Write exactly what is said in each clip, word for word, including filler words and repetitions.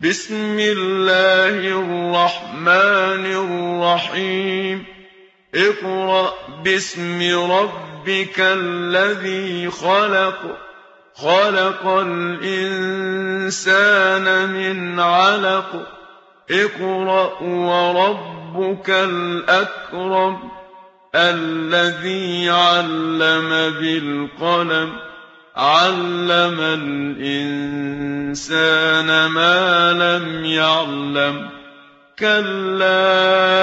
بسم الله الرحمن الرحيم اقرأ باسم ربك الذي خلق خلق الإنسان من علق اقرأ وربك الأكرم الذي علم بالقلم علم الإنسان ما لم يعلم كلا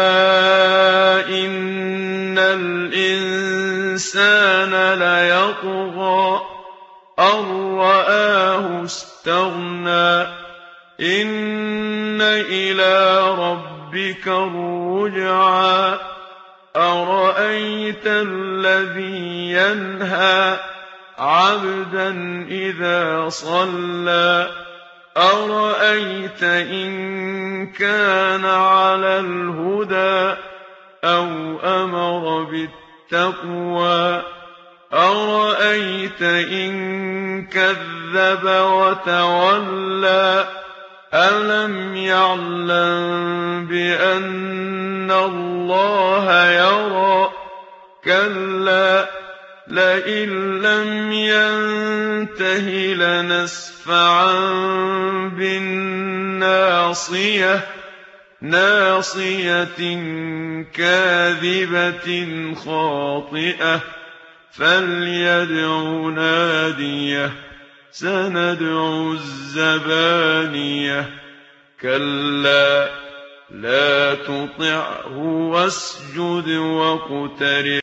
إن الإنسان ليطغى أن رآه استغنى إن إلى ربك الرجعى أرأيت الذي ينهى عبدا إذا صلى أرأيت إن كان على الهدى أو أمر بالتقوى أرأيت إن كذب وتولى ألم يعلم بأن الله يرى كلا لئن لم ينته لنسفعا بالناصية ناصية كاذبة خاطئة فليدع ناديه سندع الزبانية كلا لا تطعه واسجد واقترب